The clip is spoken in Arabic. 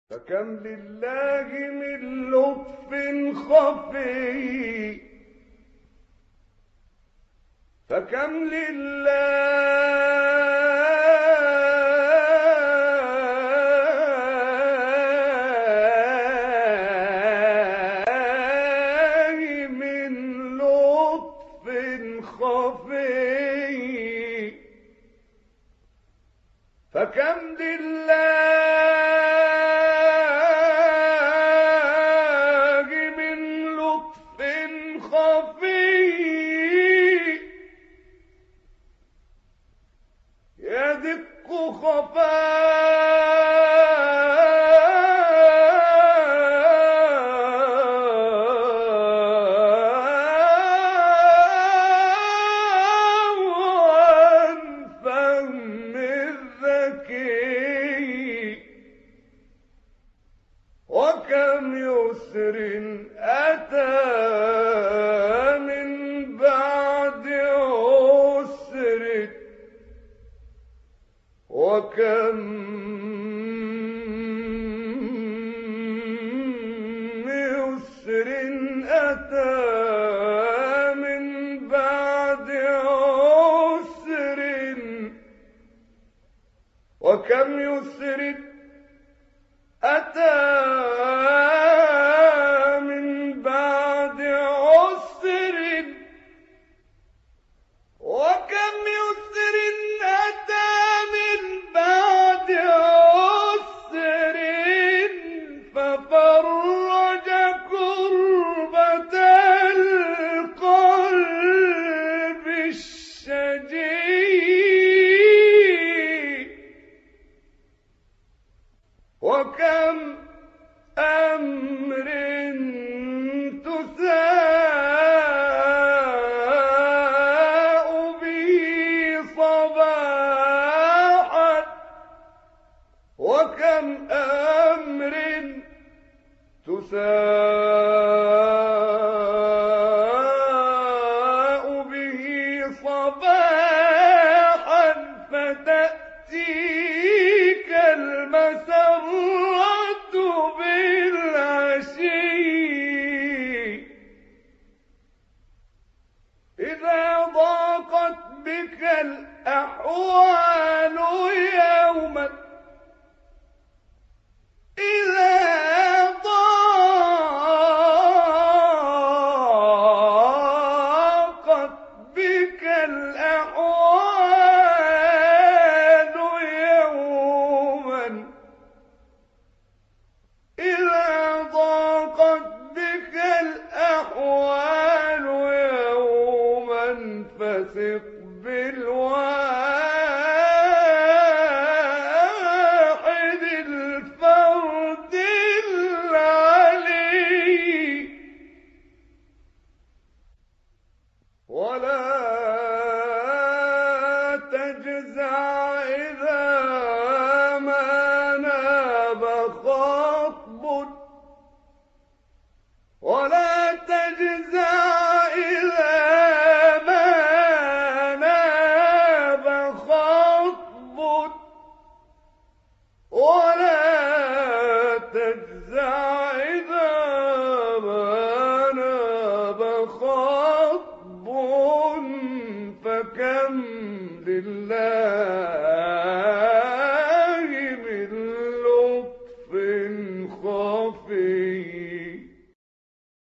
فكم لله من لطف خفي، فكم لله من لطف خفي، فكم لله من لطف خفي يدق خفاء فهم الذكي، وكم يسر أتى من بعد عسر، وكم يسر أتى من بعد عسر، وكم يسر أتى من بعد عسر، وكم يسر أتى من بعد عسر، ففرج كربة القلب الشجي، وكم أمر تساء به صباحا، وكم أمر تساء به صباحا، فتأتيك المسرة بالعشي، إذا ضاقت بك الأحوال يوما، إذا ضاقت بك الأحوال يوما، إذا ضاقت بك الأحوال يوما، فثق بالواحد الفرد العلي، ولا تجزع إذا ما ناب خطب، ولا تجزع إذا ما ناب خطب، ولا تجزع إذا ما ناب خطب، فكم لله من لطف خفي.